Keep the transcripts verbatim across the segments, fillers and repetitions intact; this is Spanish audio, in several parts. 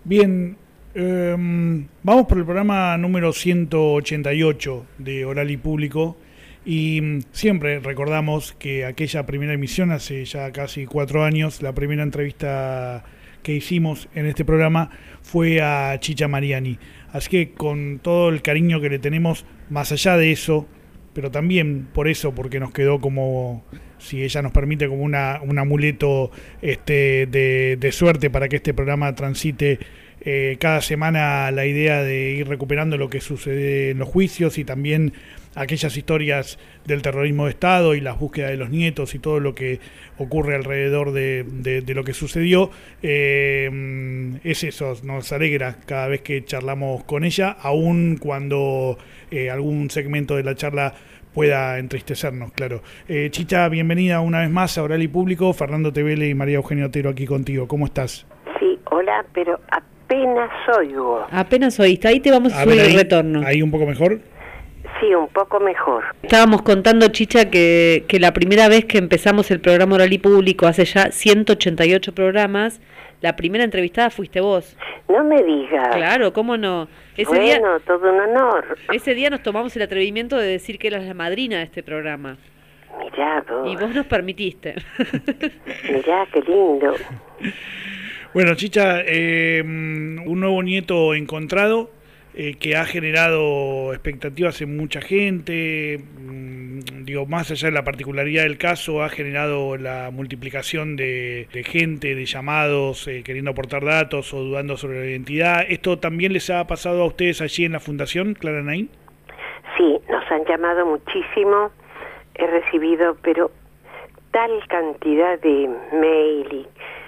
Bien, eh, vamos por el programa número ciento ochenta y ocho de Oral y Público y siempre recordamos que aquella primera emisión hace ya casi cuatro años, la primera entrevista que hicimos en este programa fue a Chicha Mariani. Así que con todo el cariño que le tenemos, más allá de eso, pero también por eso, porque nos quedó como, si ella nos permite, como una, un amuleto este, de, de suerte para que este programa transite eh, cada semana la idea de ir recuperando lo que sucede en los juicios y también aquellas historias del terrorismo de Estado y las búsquedas de los nietos y todo lo que ocurre alrededor de, de, de lo que sucedió. Eh, es eso, nos alegra cada vez que charlamos con ella, aun cuando eh, algún segmento de la charla pueda entristecernos, claro. Eh, Chicha, bienvenida una vez más a Oral y Público. Fernando Tevele y María Eugenia Otero aquí contigo. ¿Cómo estás? Sí, hola, pero apenas oigo. Apenas oíste, ahí te vamos a, a subir ver, ahí, el retorno. ¿Ahí un poco mejor? Sí, un poco mejor. Estábamos contando, Chicha, que, que la primera vez que empezamos el programa Oral y Público, hace ya ciento ochenta y ocho programas, la primera entrevistada fuiste vos. No me digas. Claro, ¿cómo no? Ese bueno, día, todo un honor. Ese día nos tomamos el atrevimiento de decir que eras la madrina de este programa. Mirá vos. Y vos nos permitiste. Mirá, qué lindo. Bueno, Chicha, eh, un nuevo nieto encontrado, eh, que ha generado expectativas en mucha gente, mmm, digo, más allá de la particularidad del caso, ha generado la multiplicación de, de gente, de llamados, eh, queriendo aportar datos o dudando sobre la identidad. ¿Esto también les ha pasado a ustedes allí en la Fundación, Clara Nain? Sí, nos han llamado muchísimo, he recibido, pero tal cantidad de mail y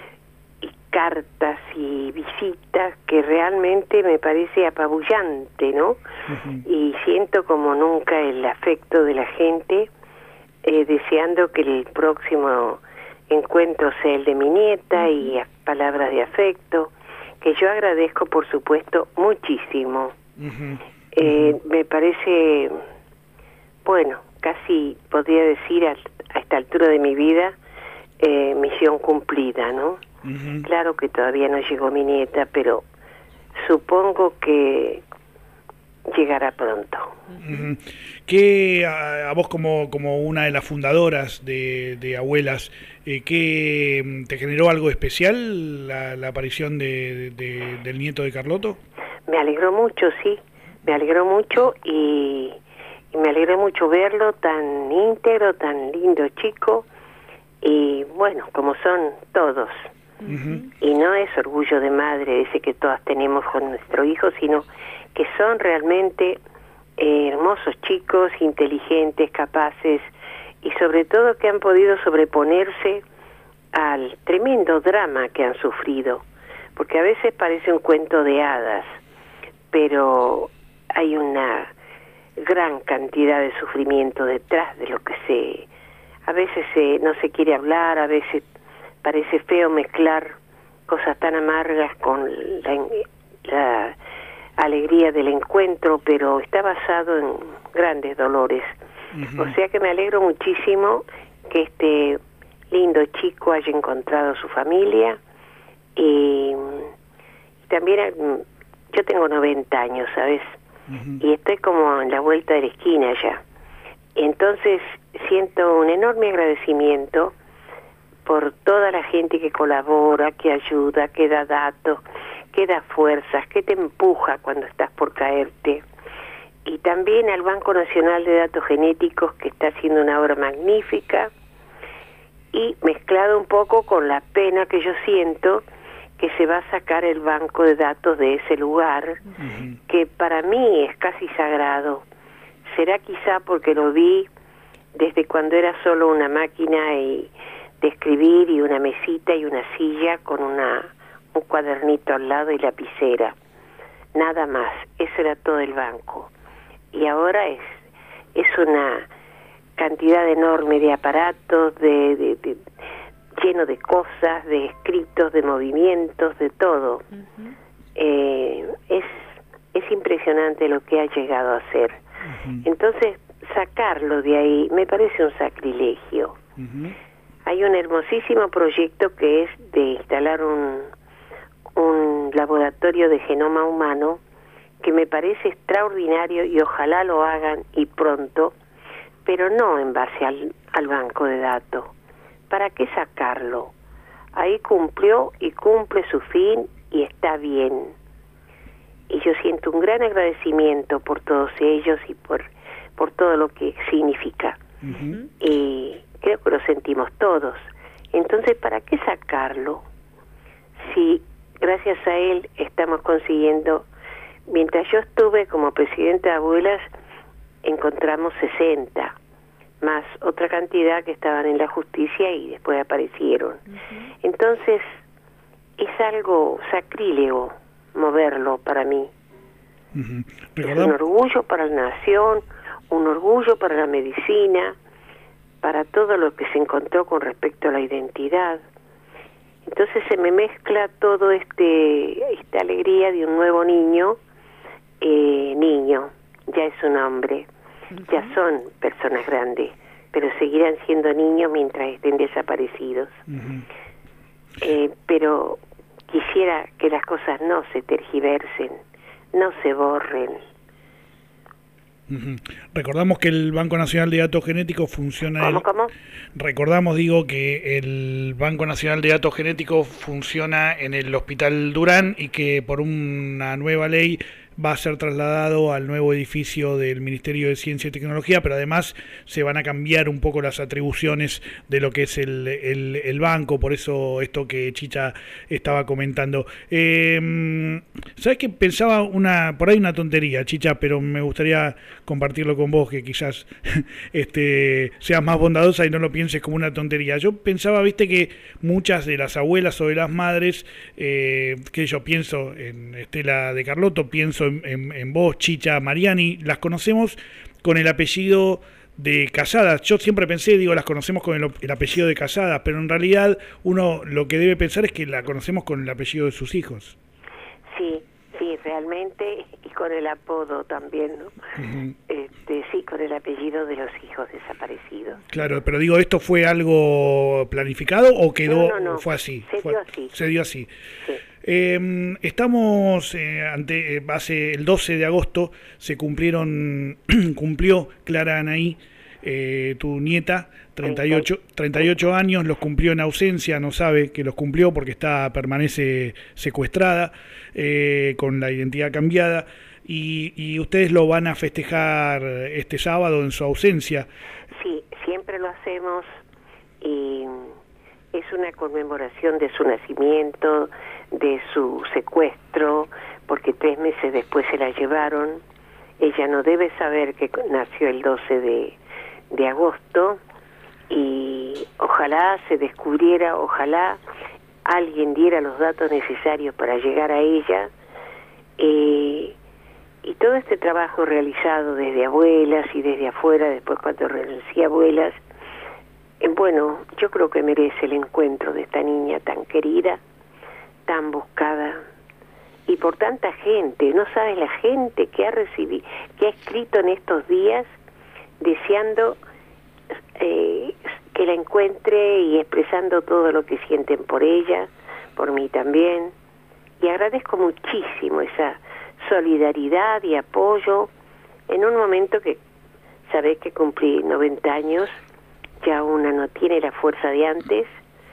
cartas y visitas que realmente me parece apabullante, ¿no? Uh-huh. Y siento como nunca el afecto de la gente, eh, deseando que el próximo encuentro sea el de mi nieta. Uh-huh. Y palabras de afecto, que yo agradezco, por supuesto, muchísimo. Uh-huh. Eh, uh-huh. Me parece, bueno, casi podría decir a, a esta altura de mi vida, eh, misión cumplida, ¿no? Uh-huh. Claro que todavía no llegó mi nieta, pero supongo que llegará pronto. Uh-huh. ¿Qué a, a vos como, como una de las fundadoras de, de Abuelas, eh, qué te generó algo especial la, la aparición de, de, del nieto de Carlotto? Me alegró mucho, sí, me alegró mucho y, y me alegró mucho verlo tan íntegro, tan lindo chico y bueno, como son todos. Uh-huh. Y no es orgullo de madre ese que todas tenemos con nuestro hijo, sino que son realmente eh, hermosos chicos, inteligentes, capaces y sobre todo que han podido sobreponerse al tremendo drama que han sufrido, porque a veces parece un cuento de hadas, pero hay una gran cantidad de sufrimiento detrás de lo que se, a veces se, no se quiere hablar, a veces parece feo mezclar cosas tan amargas con la, la alegría del encuentro, pero está basado en grandes dolores. Uh-huh. O sea que me alegro muchísimo que este lindo chico haya encontrado a su familia y también yo tengo noventa años, ¿sabes? Uh-huh. Y estoy como en la vuelta de la esquina ya. Entonces siento un enorme agradecimiento por toda la gente que colabora, que ayuda, que da datos, que da fuerzas, que te empuja cuando estás por caerte. Y también al Banco Nacional de Datos Genéticos, que está haciendo una obra magnífica, y mezclado un poco con la pena que yo siento que se va a sacar el banco de datos de ese lugar, uh-huh. que para mí es casi sagrado. Será quizá porque lo vi desde cuando era solo una máquina y de escribir y una mesita y una silla con una un cuadernito al lado y lapicera, nada más. Eso era todo el banco y ahora es es una cantidad enorme de aparatos, de, de, de lleno de cosas, de escritos, de movimientos, de todo. Uh-huh. eh, es es impresionante lo que ha llegado a ser. Uh-huh. Entonces sacarlo de ahí me parece un sacrilegio. Uh-huh. Hay un hermosísimo proyecto que es de instalar un, un laboratorio de genoma humano, que me parece extraordinario y ojalá lo hagan y pronto, pero no en base al, al banco de datos. ¿Para qué sacarlo? Ahí cumplió y cumple su fin y está bien. Y yo siento un gran agradecimiento por todos ellos y por, por todo lo que significa. Uh-huh. Y creo que lo sentimos todos. Entonces, ¿para qué sacarlo? Si gracias a él estamos consiguiendo, mientras yo estuve como presidenta de Abuelas, encontramos sesenta, más otra cantidad que estaban en la justicia y después aparecieron. Uh-huh. Entonces, es algo sacrílego moverlo para mí. Uh-huh. Es un orgullo para la nación, un orgullo para la medicina, para todo lo que se encontró con respecto a la identidad. Entonces se me mezcla todo este esta alegría de un nuevo niño, eh, niño, ya es un hombre, uh-huh. ya son personas grandes, pero seguirán siendo niños mientras estén desaparecidos. Uh-huh. Eh, pero quisiera que las cosas no se tergiversen, no se borren. Uh-huh. Recordamos que el Banco Nacional de Datos Genéticos funciona... ¿Cómo, el... cómo? Recordamos, digo, que el Banco Nacional de Datos Genéticos funciona en el Hospital Durán y que por una nueva ley va a ser trasladado al nuevo edificio del Ministerio de Ciencia y Tecnología, pero además se van a cambiar un poco las atribuciones de lo que es el, el, el banco, por eso esto que Chicha estaba comentando. Eh, ¿Sabes qué? Pensaba una, por ahí una tontería, Chicha, pero me gustaría compartirlo con vos, que quizás este, seas más bondadosa y no lo pienses como una tontería. Yo pensaba, viste, que muchas de las abuelas o de las madres, eh, que yo pienso en Estela de Carlotto, pienso En, en, en vos, Chicha, Mariani, las conocemos con el apellido de Casadas. Yo siempre pensé, digo, las conocemos con el, el apellido de Casadas, pero en realidad uno lo que debe pensar es que la conocemos con el apellido de sus hijos. Sí, sí, realmente, y con el apodo también, ¿no? Uh-huh. Este, sí, con el apellido de los hijos desaparecidos. Claro, pero digo, ¿esto fue algo planificado o quedó, no, no, no. fue así? Se fue, dio así. Se dio así. Sí. Eh, estamos eh, ante, eh, hace el doce de agosto se cumplieron, cumplió Clara Anaí, eh, tu nieta, treinta y ocho, treinta y ocho años, los cumplió en ausencia, no sabe que los cumplió porque está permanece secuestrada, eh, con la identidad cambiada, y, y ustedes lo van a festejar este sábado en su ausencia. Sí, siempre lo hacemos y es una conmemoración de su nacimiento, de su secuestro, porque tres meses después se la llevaron. Ella no debe saber que nació el doce de agosto y ojalá se descubriera, ojalá alguien diera los datos necesarios para llegar a ella. Eh, y todo este trabajo realizado desde Abuelas y desde afuera, después cuando renuncié a Abuelas, eh, bueno, yo creo que merece el encuentro de esta niña tan querida, tan buscada y por tanta gente. No sabes la gente que ha recibido, que ha escrito en estos días deseando eh, que la encuentre y expresando todo lo que sienten por ella, por mí también, y agradezco muchísimo esa solidaridad y apoyo en un momento que sabés que cumplí noventa años, ya una no tiene la fuerza de antes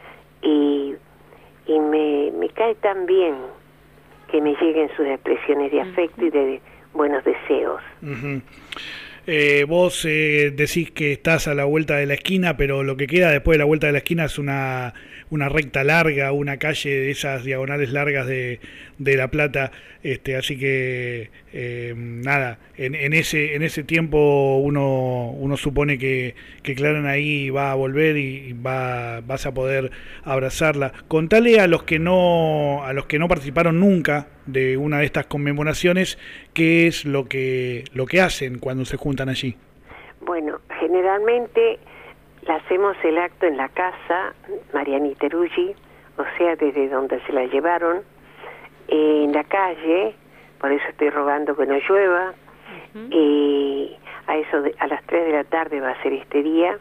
y y me, me cae tan bien que me lleguen sus expresiones de afecto y de buenos deseos. Uh-huh. Eh, vos eh, decís que estás a la vuelta de la esquina, pero lo que queda después de la vuelta de la esquina es una, una recta larga, una calle de esas diagonales largas de, de La Plata, este, así que eh, nada, en, en ese en ese tiempo uno uno supone que, que Clara Anaí va a volver y, y va vas a poder abrazarla. Contale a los que no a los que no participaron nunca de una de estas conmemoraciones qué es lo que lo que hacen cuando se juntan allí. Bueno, generalmente la hacemos el acto en la casa Mariani Teruggi, o sea, desde donde se la llevaron, eh, en la calle, por eso estoy rogando que no llueva, uh-huh. y a eso de, a las tres de la tarde va a ser este día,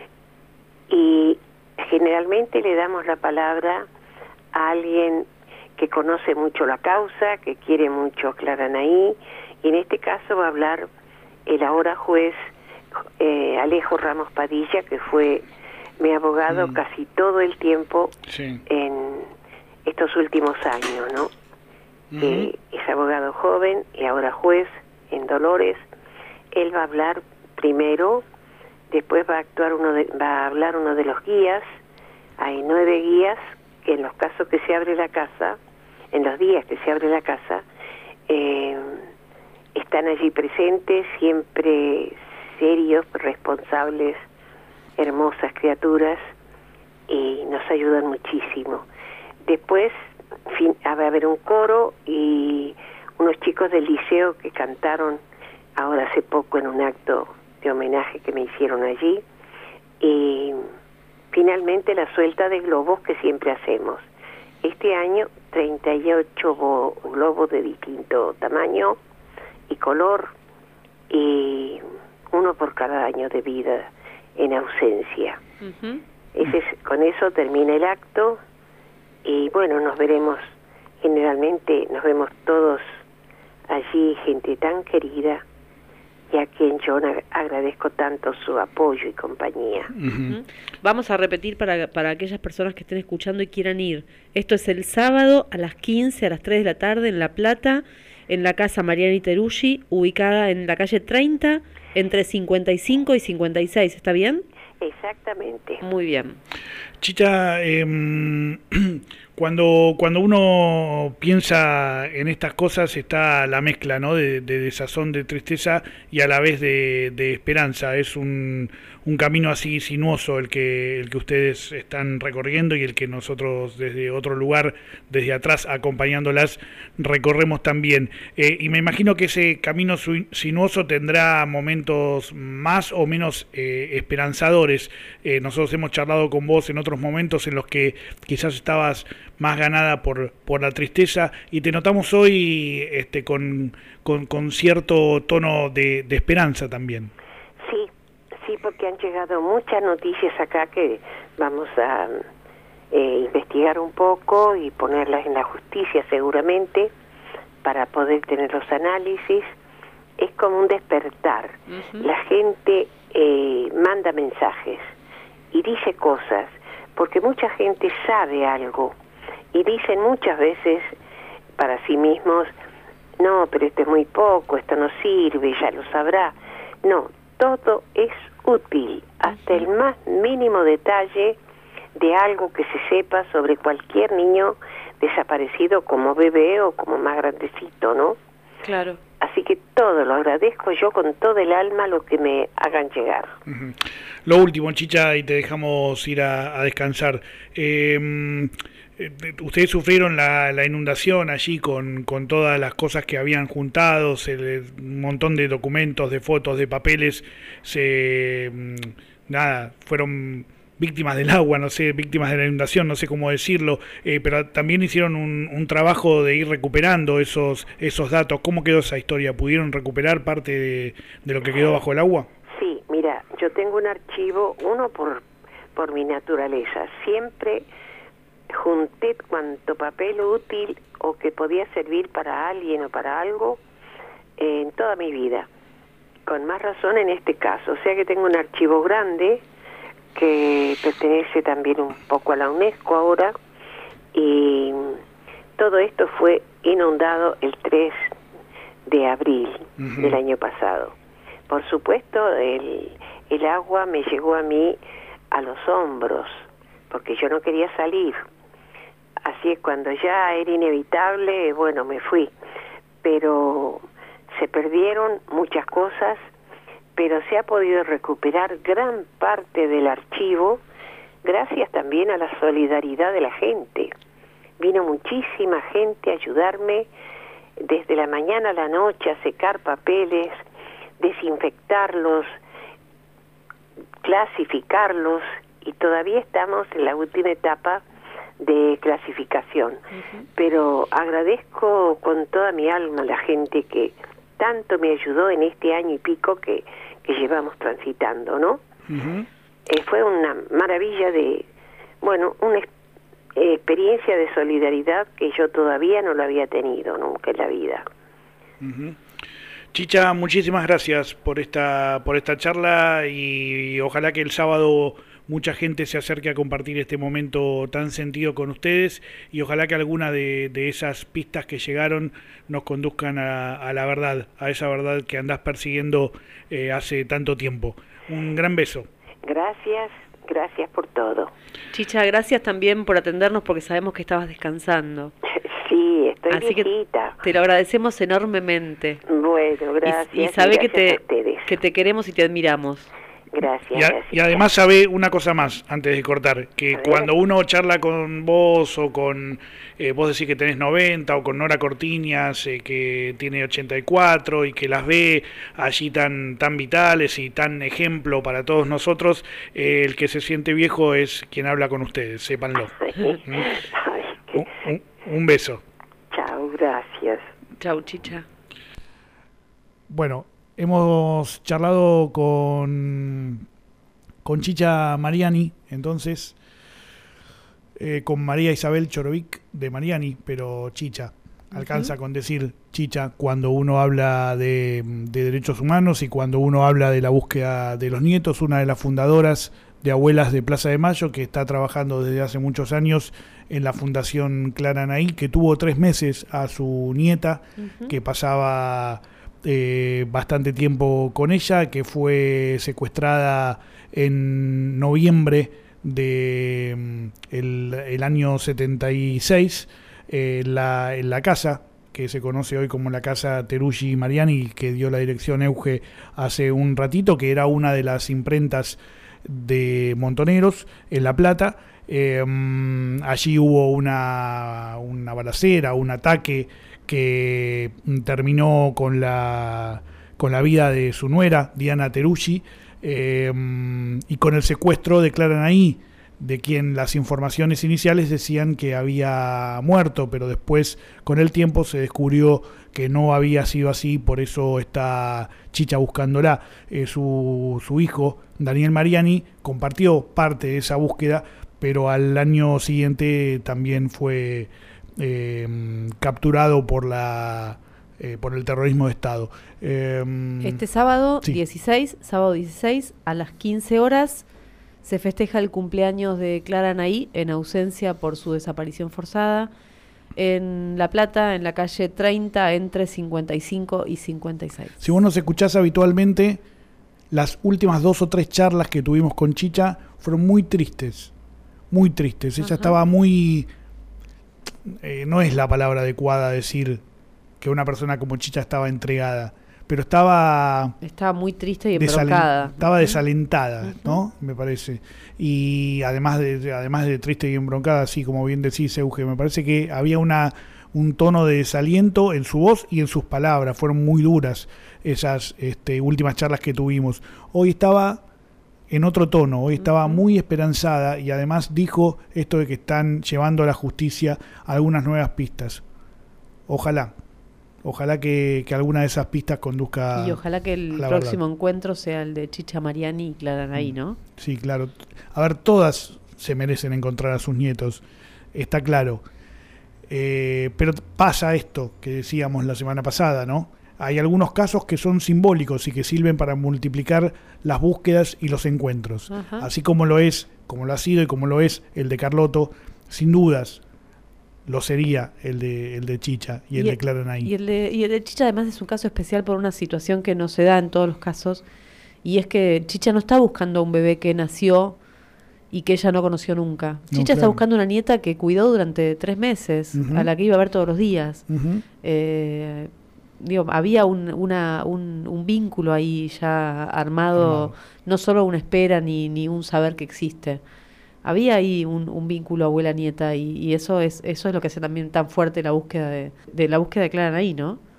y generalmente le damos la palabra a alguien que conoce mucho la causa, que quiere mucho a Clara Naí, y en este caso va a hablar el ahora juez eh, Alejo Ramos Padilla, que fue mi abogado mm. casi todo el tiempo sí. en estos últimos años, ¿no? Mm-hmm. Eh, es abogado joven y ahora juez en Dolores. Él va a hablar primero, después va a actuar uno de, va a hablar uno de los guías. Hay nueve guías que en los casos que se abre la casa, en los días que se abre la casa, eh, están allí presentes, siempre serios, responsables, hermosas criaturas, y nos ayudan muchísimo. Después fin, va a haber un coro y unos chicos del liceo que cantaron ahora hace poco en un acto de homenaje que me hicieron allí, y finalmente la suelta de globos que siempre hacemos. Este año treinta y ocho globos de distinto tamaño y color, y uno por cada año de vida en ausencia. Uh-huh. Ese es, con eso termina el acto, y bueno, nos veremos, generalmente nos vemos todos allí, gente tan querida, y a quien yo agradezco tanto su apoyo y compañía. Uh-huh. Vamos a repetir para, para aquellas personas que estén escuchando y quieran ir. Esto es el sábado a las quince, a las tres de la tarde, en La Plata, en la Casa Mariani Teruggi, ubicada en la calle treinta, entre cincuenta y cinco y cincuenta y seis, ¿está bien? Exactamente. Muy bien. Chicha, eh, cuando cuando uno piensa en estas cosas está la mezcla, ¿no? De, de desazón, de tristeza y a la vez de, de esperanza. Es un, un camino así sinuoso el que el que ustedes están recorriendo y el que nosotros desde otro lugar, desde atrás, acompañándolas, recorremos también. Eh, y me imagino que ese camino sinuoso tendrá momentos más o menos eh, esperanzadores. Eh, nosotros hemos charlado con vos en otros momentos en los que quizás estabas más ganada por por la tristeza, y te notamos hoy este con, con, con cierto tono de, de esperanza también. Sí, sí, porque han llegado muchas noticias acá que vamos a eh, investigar un poco y ponerlas en la justicia seguramente para poder tener los análisis. Es como un despertar. Uh-huh. La gente eh, manda mensajes y dice cosas, porque mucha gente sabe algo, y dicen muchas veces para sí mismos, no, pero esto es muy poco, esto no sirve, ya lo sabrá. No, todo es útil, hasta el más mínimo detalle de algo que se sepa sobre cualquier niño desaparecido como bebé o como más grandecito, ¿no? Claro. Así que todo lo agradezco yo con todo el alma, lo que me hagan llegar. Uh-huh. Lo último, Chicha, y te dejamos ir a, a descansar. Eh, ustedes sufrieron la, la inundación allí con, con todas las cosas que habían juntado, el, un montón de documentos, de fotos, de papeles, se nada, fueron víctimas del agua, no sé, víctimas de la inundación, no sé cómo decirlo, eh, pero también hicieron un, un trabajo de ir recuperando esos esos datos. ¿Cómo quedó esa historia? ¿Pudieron recuperar parte de, de lo que quedó bajo el agua? Sí, mira, yo tengo un archivo, uno por, por mi naturaleza, siempre junté cuanto papel útil o que podía servir para alguien o para algo eh, en toda mi vida, con más razón en este caso, o sea que tengo un archivo grande que pertenece también un poco a la UNESCO ahora, y todo esto fue inundado el tres de abril uh-huh. del año pasado. Por supuesto, el, el agua me llegó a mí a los hombros, porque yo no quería salir. Así es, cuando ya era inevitable, bueno, me fui. Pero se perdieron muchas cosas, pero se ha podido recuperar gran parte del archivo gracias también a la solidaridad de la gente. Vino muchísima gente a ayudarme desde la mañana a la noche a secar papeles, desinfectarlos, clasificarlos, y todavía estamos en la última etapa de clasificación. Uh-huh. Pero agradezco con toda mi alma a la gente que tanto me ayudó en este año y pico que, que llevamos transitando, ¿no? Uh-huh. Eh, fue una maravilla de, bueno, un, experiencia de solidaridad que yo todavía no lo había tenido nunca en la vida. Uh-huh. Chicha, muchísimas gracias por esta por esta charla y ojalá que el sábado mucha gente se acerque a compartir este momento tan sentido con ustedes y ojalá que alguna de, de esas pistas que llegaron nos conduzcan a, a la verdad, a esa verdad que andás persiguiendo eh, hace tanto tiempo. Un gran beso. Gracias, gracias por todo. Chicha, gracias también por atendernos porque sabemos que estabas descansando. Sí, estoy Así viejita. Que te lo agradecemos enormemente. Bueno, gracias. Y, y sabe que te, ustedes. que te queremos y te admiramos. Gracias, y, a, gracias. y además sabe una cosa más, antes de cortar, que cuando uno charla con vos o con, eh, vos decís que tenés noventa, o con Nora Cortiñas, eh, que tiene ochenta y cuatro, y que las ve allí tan, tan vitales y tan ejemplo para todos nosotros, eh, el que se siente viejo es quien habla con ustedes, sépanlo. Ay, qué... un, un, un beso. Chao, gracias. Chau, Chicha. Bueno, hemos charlado con, con Chicha Mariani, entonces, eh, con María Isabel Chorovic de Mariani, pero Chicha. Alcanza uh-huh. con decir Chicha cuando uno habla de, de derechos humanos y cuando uno habla de la búsqueda de los nietos, una de las fundadoras de Abuelas de Plaza de Mayo, que está trabajando desde hace muchos años en la Fundación Clara Anaí, que tuvo tres meses a su nieta, uh-huh. que pasaba eh, bastante tiempo con ella, que fue secuestrada en noviembre de el, el año setenta y seis, eh, la, en la casa que se conoce hoy como la Casa Teruggi Mariani, que dio la dirección Euge hace un ratito, que era una de las imprentas de Montoneros en La Plata. Eh, allí hubo una, una balacera, un ataque que terminó con la, con la vida de su nuera, Diana Teruggi, eh, y con el secuestro de Clara Anaí, de quien las informaciones iniciales decían que había muerto, pero después con el tiempo se descubrió que no había sido así, por eso está Chicha buscándola. Eh, su, su hijo, Daniel Mariani, compartió parte de esa búsqueda, pero al año siguiente también fue eh, capturado por la eh, por el terrorismo de Estado. Eh, este sábado sí. dieciséis, sábado dieciséis, a las quince horas, se festeja el cumpleaños de Clara Anaí, en ausencia por su desaparición forzada, en La Plata, en la calle treinta, entre cincuenta y cinco y cincuenta y seis. Si vos nos escuchás habitualmente, las últimas dos o tres charlas que tuvimos con Chicha fueron muy tristes, muy tristes. Ella Ajá. estaba muy... Eh, no es la palabra adecuada decir que una persona como Chicha estaba entregada, pero estaba... Estaba muy triste y embrocada. Estaba desalentada, uh-huh. ¿no? Me parece. Y además de, además de triste y embroncada, así como bien decís, Euge, me parece que había una un tono de desaliento en su voz y en sus palabras. Fueron muy duras esas este, últimas charlas que tuvimos. Hoy estaba en otro tono, hoy estaba uh-huh. muy esperanzada y además dijo esto de que están llevando a la justicia algunas nuevas pistas. Ojalá. Ojalá que, que alguna de esas pistas conduzca. Y ojalá que el próximo verdad. encuentro sea el de Chicha Mariani y Clara Anaí, ¿no? Sí, claro. A ver, todas se merecen encontrar a sus nietos, está claro. Eh, pero pasa esto que decíamos la semana pasada, ¿no? Hay algunos casos que son simbólicos y que sirven para multiplicar las búsquedas y los encuentros. Ajá. Así como lo es, como lo ha sido y como lo es el de Carlotto, sin dudas. Lo sería el de el de Chicha y, y el de Clara Anaí. Y el de, y el de Chicha además es un caso especial por una situación que no se da en todos los casos, y es que Chicha no está buscando a un bebé que nació y que ella no conoció nunca. No, Chicha claro. está buscando una nieta que cuidó durante tres meses, uh-huh. a la que iba a ver todos los días. Uh-huh. Eh, digo, había un, una, un, un vínculo ahí ya armado, uh-huh. no solo una espera ni, ni un saber que existe. Había ahí un, un vínculo abuela-nieta y, y eso es eso es lo que hace también tan fuerte la búsqueda de, de la búsqueda de Clara Anaí, ¿no?